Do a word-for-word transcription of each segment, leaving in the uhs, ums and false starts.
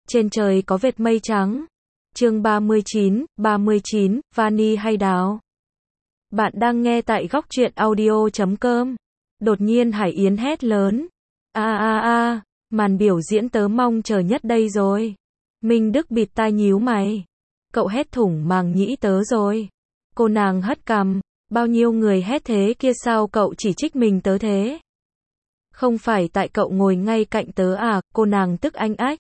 Trên trời có vệt mây trắng. Chương ba mươi chín, ba mươi chín, vani hay đào. Bạn đang nghe tại góc truyện audio chấm com. Đột nhiên Hải Yến hét lớn. A a a, màn biểu diễn tớ mong chờ nhất đây rồi. Minh Đức bịt tai nhíu mày. Cậu hét thủng màng nhĩ tớ rồi. Cô nàng hất cằm. Bao nhiêu người hét thế kia sao cậu chỉ trích mình tớ thế? Không phải tại cậu ngồi ngay cạnh tớ à, cô nàng tức anh ách.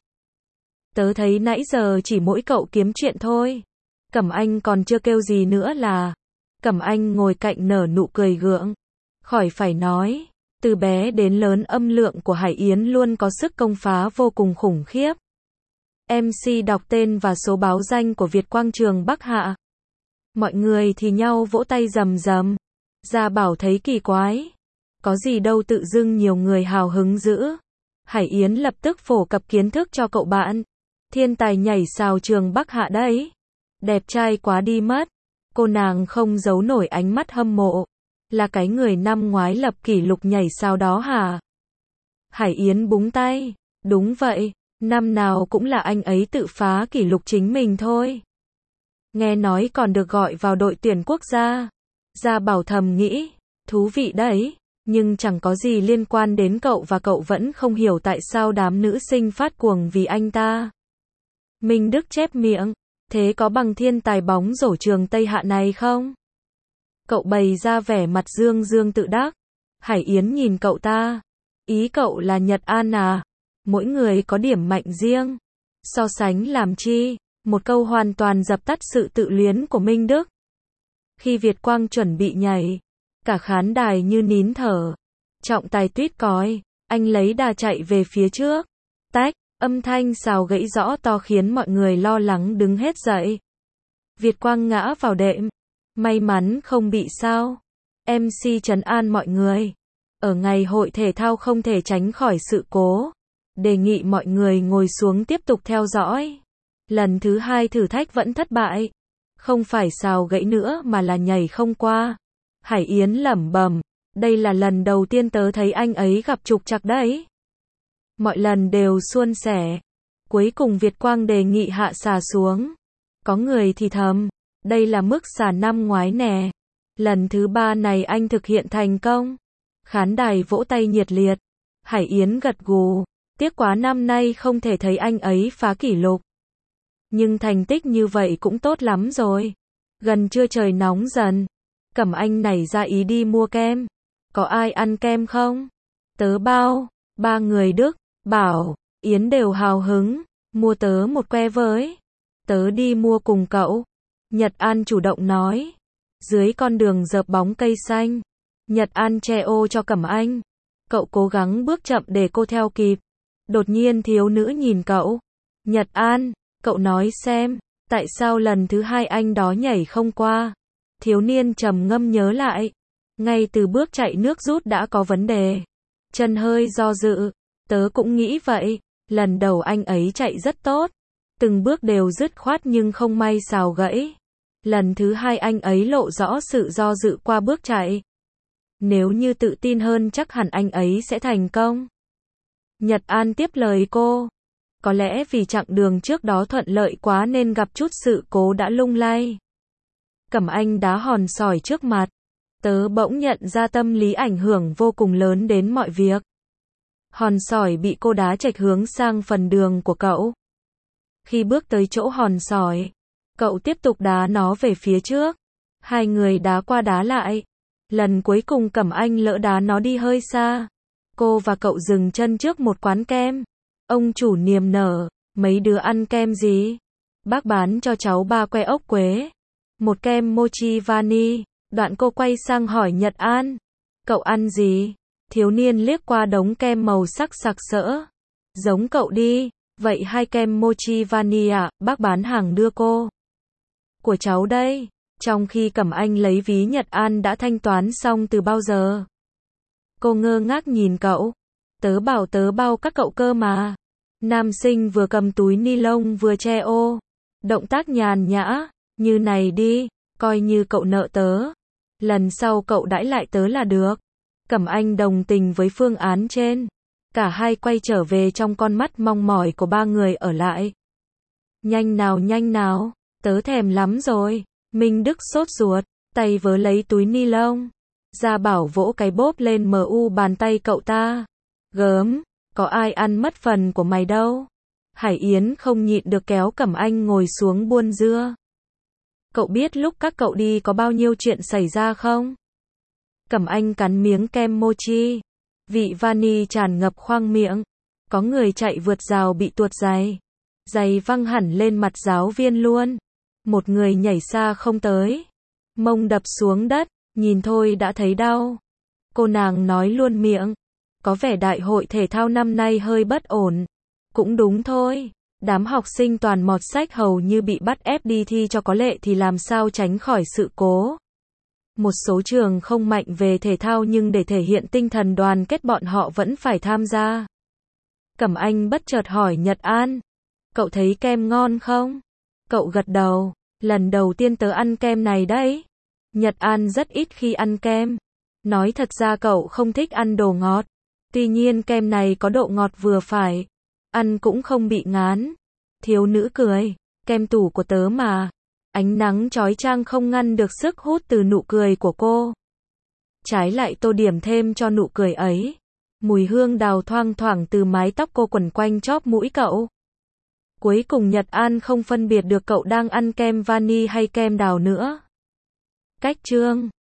Tớ thấy nãy giờ chỉ mỗi cậu kiếm chuyện thôi. Cẩm Anh còn chưa kêu gì nữa là. Cẩm Anh ngồi cạnh nở nụ cười gượng. Khỏi phải nói, từ bé đến lớn âm lượng của Hải Yến luôn có sức công phá vô cùng khủng khiếp. em xê đọc tên và số báo danh của Việt Quang Trường Bắc Hạ. Mọi người thì nhau vỗ tay rầm rầm. Gia Bảo thấy kỳ quái. Có gì đâu tự dưng nhiều người hào hứng dữ. Hải Yến lập tức phổ cập kiến thức cho cậu bạn. Thiên tài nhảy sào trường Bắc Hạ đấy. Đẹp trai quá đi mất. Cô nàng không giấu nổi ánh mắt hâm mộ. Là cái người năm ngoái lập kỷ lục nhảy sào đó hả? Hải Yến búng tay. Đúng vậy, năm nào cũng là anh ấy tự phá kỷ lục chính mình thôi. Nghe nói còn được gọi vào đội tuyển quốc gia. Gia Bảo thầm nghĩ, thú vị đấy, nhưng chẳng có gì liên quan đến cậu và cậu vẫn không hiểu tại sao đám nữ sinh phát cuồng vì anh ta. Minh Đức chép miệng, thế có bằng thiên tài bóng rổ trường Tây Hạ này không? Cậu bày ra vẻ mặt dương dương tự đắc. Hải Yến nhìn cậu ta. Ý cậu là Nhật An à? Mỗi người có điểm mạnh riêng. So sánh làm chi? Một câu hoàn toàn dập tắt sự tự luyến của Minh Đức. Khi Việt Quang chuẩn bị nhảy, cả khán đài như nín thở. Trọng tài tuýt còi, anh lấy đà chạy về phía trước. Tách, âm thanh sào gãy rõ to khiến mọi người lo lắng đứng hết dậy. Việt Quang ngã vào đệm. May mắn không bị sao. em xê trấn an mọi người. Ở ngày hội thể thao không thể tránh khỏi sự cố. Đề nghị mọi người ngồi xuống tiếp tục theo dõi. Lần thứ hai thử thách vẫn thất bại. Không phải sào gãy nữa mà là nhảy không qua. Hải Yến lẩm bẩm, đây là lần đầu tiên tớ thấy anh ấy gặp trục trặc đấy. Mọi lần đều suôn sẻ. Cuối cùng Việt Quang đề nghị hạ xà xuống. Có người thì thầm, đây là mức xà năm ngoái nè. Lần thứ ba này anh thực hiện thành công. Khán đài vỗ tay nhiệt liệt. Hải Yến gật gù, tiếc quá năm nay không thể thấy anh ấy phá kỷ lục. Nhưng thành tích như vậy cũng tốt lắm rồi. Gần trưa trời nóng dần. Cẩm Anh nảy ra ý đi mua kem. Có ai ăn kem không? Tớ bao. Ba người Đức, Bảo, Yến đều hào hứng. Mua tớ một que với. Tớ đi mua cùng cậu. Nhật An chủ động nói. Dưới con đường dợp bóng cây xanh. Nhật An che ô cho Cẩm Anh. Cậu cố gắng bước chậm để cô theo kịp. Đột nhiên thiếu nữ nhìn cậu. Nhật An, cậu nói xem, tại sao lần thứ hai anh đó nhảy không qua? Thiếu niên trầm ngâm nhớ lại. Ngay từ bước chạy nước rút đã có vấn đề. Chân hơi do dự. Tớ cũng nghĩ vậy. Lần đầu anh ấy chạy rất tốt. Từng bước đều dứt khoát nhưng không may sào gãy. Lần thứ hai anh ấy lộ rõ sự do dự qua bước chạy. Nếu như tự tin hơn chắc hẳn anh ấy sẽ thành công. Nhật An tiếp lời cô. Có lẽ vì chặng đường trước đó thuận lợi quá nên gặp chút sự cố đã lung lay. Cẩm Anh đá hòn sỏi trước mặt. Tớ bỗng nhận ra tâm lý ảnh hưởng vô cùng lớn đến mọi việc. Hòn sỏi bị cô đá chệch hướng sang phần đường của cậu. Khi bước tới chỗ hòn sỏi, cậu tiếp tục đá nó về phía trước. Hai người đá qua đá lại. Lần cuối cùng Cẩm Anh lỡ đá nó đi hơi xa. Cô và cậu dừng chân trước một quán kem. Ông chủ niềm nở, mấy đứa ăn kem gì? Bác bán cho cháu ba que ốc quế. Một kem mochi vani. Đoạn cô quay sang hỏi Nhật An. Cậu ăn gì? Thiếu niên liếc qua đống kem màu sắc sặc sỡ. Giống cậu đi. Vậy hai kem mochi vani à? Bác bán hàng đưa cô. Của cháu đây. Trong khi Cẩm Anh lấy ví Nhật An đã thanh toán xong từ bao giờ. Cô ngơ ngác nhìn cậu. Tớ bảo tớ bao các cậu cơ mà. Nam sinh vừa cầm túi ni lông vừa che ô. Động tác nhàn nhã. Như này đi. Coi như cậu nợ tớ. Lần sau cậu đãi lại tớ là được. Cẩm Anh đồng tình với phương án trên. Cả hai quay trở về trong con mắt mong mỏi của ba người ở lại. Nhanh nào nhanh nào, tớ thèm lắm rồi. Minh Đức sốt ruột, tay vớ lấy túi ni lông. Gia Bảo vỗ cái bốp lên mờ u bàn tay cậu ta. Gớm, có ai ăn mất phần của mày đâu. Hải Yến không nhịn được kéo Cẩm Anh ngồi xuống buôn dưa. Cậu biết lúc các cậu đi có bao nhiêu chuyện xảy ra không? Cẩm Anh cắn miếng kem mochi. Vị vani tràn ngập khoang miệng. Có người chạy vượt rào bị tuột giày. Giày văng hẳn lên mặt giáo viên luôn. Một người nhảy xa không tới. Mông đập xuống đất, nhìn thôi đã thấy đau. Cô nàng nói luôn miệng. Có vẻ đại hội thể thao năm nay hơi bất ổn. Cũng đúng thôi. Đám học sinh toàn mọt sách hầu như bị bắt ép đi thi cho có lệ thì làm sao tránh khỏi sự cố. Một số trường không mạnh về thể thao nhưng để thể hiện tinh thần đoàn kết bọn họ vẫn phải tham gia. Cẩm Anh bất chợt hỏi Nhật An. Cậu thấy kem ngon không? Cậu gật đầu. Lần đầu tiên tớ ăn kem này đấy. Nhật An rất ít khi ăn kem. Nói thật ra cậu không thích ăn đồ ngọt. Tuy nhiên kem này có độ ngọt vừa phải. Ăn cũng không bị ngán. Thiếu nữ cười. Kem tủ của tớ mà. Ánh nắng chói chang không ngăn được sức hút từ nụ cười của cô. Trái lại tô điểm thêm cho nụ cười ấy. Mùi hương đào thoang thoảng từ mái tóc cô quẩn quanh chóp mũi cậu. Cuối cùng Nhật An không phân biệt được cậu đang ăn kem vani hay kem đào nữa. Cách chương